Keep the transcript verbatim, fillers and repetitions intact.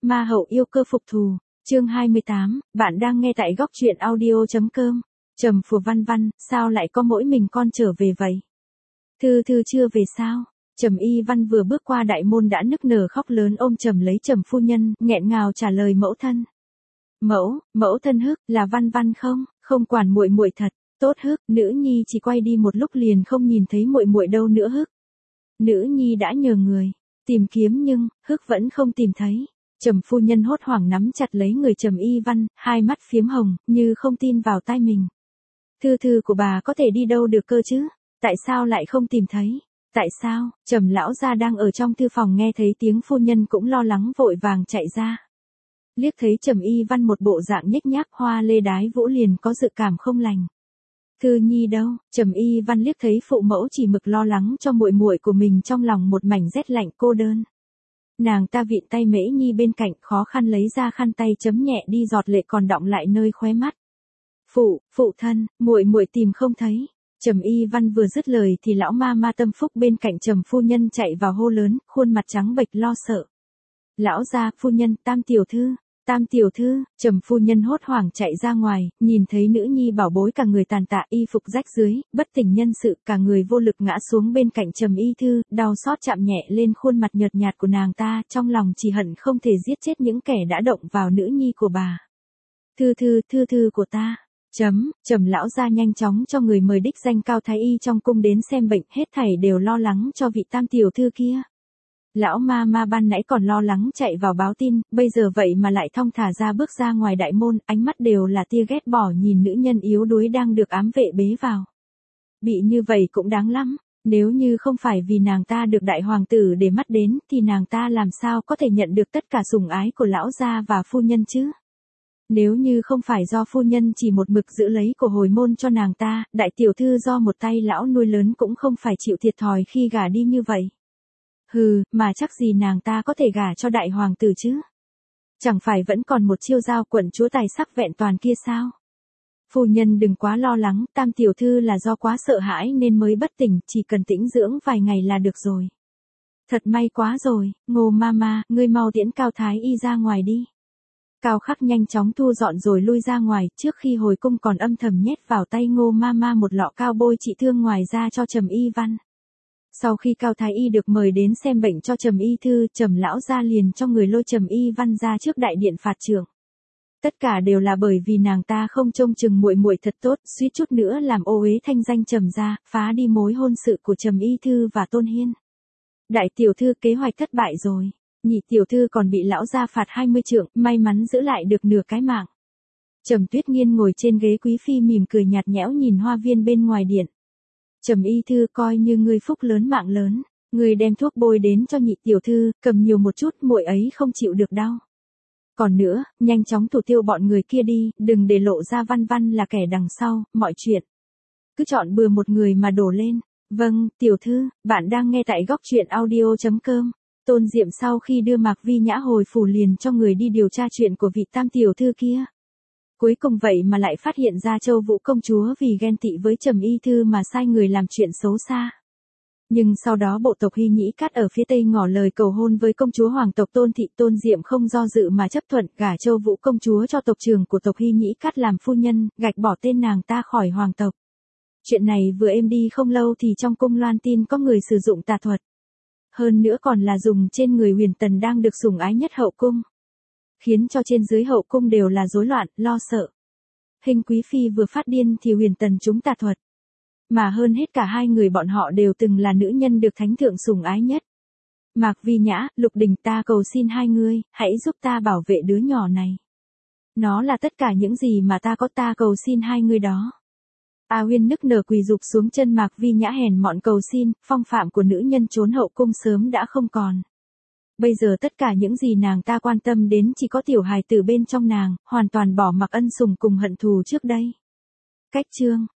Ma hậu yêu cơ phục thù, chương hai mươi tám, bạn đang nghe tại góc truyện audio.com. Trầm Phù Văn Văn, sao lại có mỗi mình con trở về vậy? Thư Thư chưa về sao? Trầm Y Văn vừa bước qua đại môn đã nức nở khóc lớn ôm Trầm lấy Trầm phu nhân, nghẹn ngào trả lời mẫu thân. Mẫu, mẫu thân Hức, là Văn Văn không? Không quản muội muội thật, tốt Hức, nữ nhi chỉ quay đi một lúc liền không nhìn thấy muội muội đâu nữa Hức. Nữ nhi đã nhờ người tìm kiếm nhưng Hức vẫn không tìm thấy. Trầm phu nhân hốt hoảng nắm chặt lấy người Trầm Y Văn, hai mắt phiếm hồng, như không tin vào tai mình. Thư Thư của bà có thể đi đâu được cơ chứ? Tại sao lại không tìm thấy? Tại sao? Trầm lão gia đang ở trong thư phòng nghe thấy tiếng phu nhân cũng lo lắng vội vàng chạy ra. Liếc thấy Trầm Y Văn một bộ dạng nhếch nhác hoa lê đái vũ liền có dự cảm không lành. Thư nhi đâu? Trầm Y Văn liếc thấy phụ mẫu chỉ mực lo lắng cho muội muội của mình trong lòng một mảnh rét lạnh cô đơn. Nàng ta vịn tay Mễ Nhi bên cạnh khó khăn lấy ra khăn tay chấm nhẹ đi giọt lệ còn đọng lại nơi khóe mắt. Phụ, phụ thân, muội muội tìm không thấy. Trầm Y Văn vừa dứt lời thì lão ma ma Tâm Phúc bên cạnh Trầm phu nhân chạy vào hô lớn, khuôn mặt trắng bệch lo sợ. Lão gia, phu nhân, Tam tiểu thư, Tam tiểu thư, Trầm phu nhân hốt hoảng chạy ra ngoài, nhìn thấy nữ nhi bảo bối cả người tàn tạ y phục rách dưới, bất tỉnh nhân sự, cả người vô lực ngã xuống bên cạnh Trầm Y Thư, đau xót chạm nhẹ lên khuôn mặt nhợt nhạt của nàng ta, trong lòng chỉ hận không thể giết chết những kẻ đã động vào nữ nhi của bà. Thư Thư, Thư Thư của ta. Chấm, Trầm lão gia nhanh chóng cho người mời đích danh cao thái y trong cung đến xem bệnh, hết thảy đều lo lắng cho vị Tam tiểu thư kia. Lão ma ma ban nãy còn lo lắng chạy vào báo tin, bây giờ vậy mà lại thong thả ra bước ra ngoài đại môn, ánh mắt đều là tia ghét bỏ nhìn nữ nhân yếu đuối đang được ám vệ bế vào. Bị như vậy cũng đáng lắm, nếu như không phải vì nàng ta được đại hoàng tử để mắt đến thì nàng ta làm sao có thể nhận được tất cả sủng ái của lão gia và phu nhân chứ? Nếu như không phải do phu nhân chỉ một mực giữ lấy của hồi môn cho nàng ta, đại tiểu thư do một tay lão nuôi lớn cũng không phải chịu thiệt thòi khi gả đi như vậy. Hừ, mà chắc gì nàng ta có thể gả cho đại hoàng tử chứ? Chẳng phải vẫn còn một chiêu giao quận chúa tài sắc vẹn toàn kia sao? Phu nhân đừng quá lo lắng, Tam tiểu thư là do quá sợ hãi nên mới bất tỉnh, chỉ cần tĩnh dưỡng vài ngày là được rồi. Thật may quá rồi, Ngô mama, ngươi mau tiễn Cao thái y ra ngoài đi. Cao Khắc nhanh chóng thu dọn rồi lui ra ngoài, trước khi hồi cung còn âm thầm nhét vào tay Ngô mama một lọ cao bôi trị thương ngoài ra cho Trầm Y Văn. Sau khi Cao thái y được mời đến xem bệnh cho Trầm Y Thư, Trầm lão gia liền cho người lôi Trầm Y Văn ra trước đại điện phạt trưởng. Tất cả đều là bởi vì nàng ta không trông chừng muội muội thật tốt, suýt chút nữa làm ô uế thanh danh Trầm gia, phá đi mối hôn sự của Trầm Y Thư và Tôn Hiên. Đại tiểu thư kế hoạch thất bại rồi. Nhị tiểu thư còn bị lão gia phạt hai mươi trượng, may mắn giữ lại được nửa cái mạng. Trầm Tuyết Nghiên ngồi trên ghế quý phi mỉm cười nhạt nhẽo nhìn hoa viên bên ngoài điện. Trầm Y Thư coi như ngươi phúc lớn mạng lớn, ngươi đem thuốc bôi đến cho nhị tiểu thư, cầm nhiều một chút, muội ấy không chịu được đau. Còn nữa, nhanh chóng thủ tiêu bọn người kia đi, đừng để lộ ra Văn Văn là kẻ đằng sau, mọi chuyện. Cứ chọn bừa một người mà đổ lên. Vâng, tiểu thư, bạn đang nghe tại góc truyện audio.com. Tôn Diệm sau khi đưa Mạc Vi Nhã hồi phủ liền cho người đi điều tra chuyện của vị Tam tiểu thư kia. Cuối cùng vậy mà lại phát hiện ra Châu Vũ công chúa vì ghen tị với Trầm Y Thư mà sai người làm chuyện xấu xa. Nhưng sau đó bộ tộc Hy Nhĩ Cát ở phía tây ngỏ lời cầu hôn với công chúa hoàng tộc Tôn Thị, Tôn Diệm không do dự mà chấp thuận gả Châu Vũ công chúa cho tộc trưởng của tộc Hy Nhĩ Cát làm phu nhân, gạch bỏ tên nàng ta khỏi hoàng tộc. Chuyện này vừa êm đi không lâu thì trong cung loan tin có người sử dụng tà thuật. Hơn nữa còn là dùng trên người Huyền Tần đang được sủng ái nhất hậu cung. Khiến cho trên dưới hậu cung đều là rối loạn, lo sợ. Hình quý phi vừa phát điên thì Huyền Tần trúng tà thuật. Mà hơn hết cả hai người bọn họ đều từng là nữ nhân được thánh thượng sủng ái nhất. Mạc Vi Nhã, Lục Đình, ta cầu xin hai ngươi, hãy giúp ta bảo vệ đứa nhỏ này. Nó là tất cả những gì mà ta có, ta cầu xin hai ngươi đó. A Huyên nức nở quỳ rụp xuống chân Mạc Vi Nhã hèn mọn cầu xin, phong phạm của nữ nhân trốn hậu cung sớm đã không còn. Bây giờ tất cả những gì nàng ta quan tâm đến chỉ có tiểu hài tử bên trong nàng, hoàn toàn bỏ mặc ân sủng cùng hận thù trước đây. Cách chương,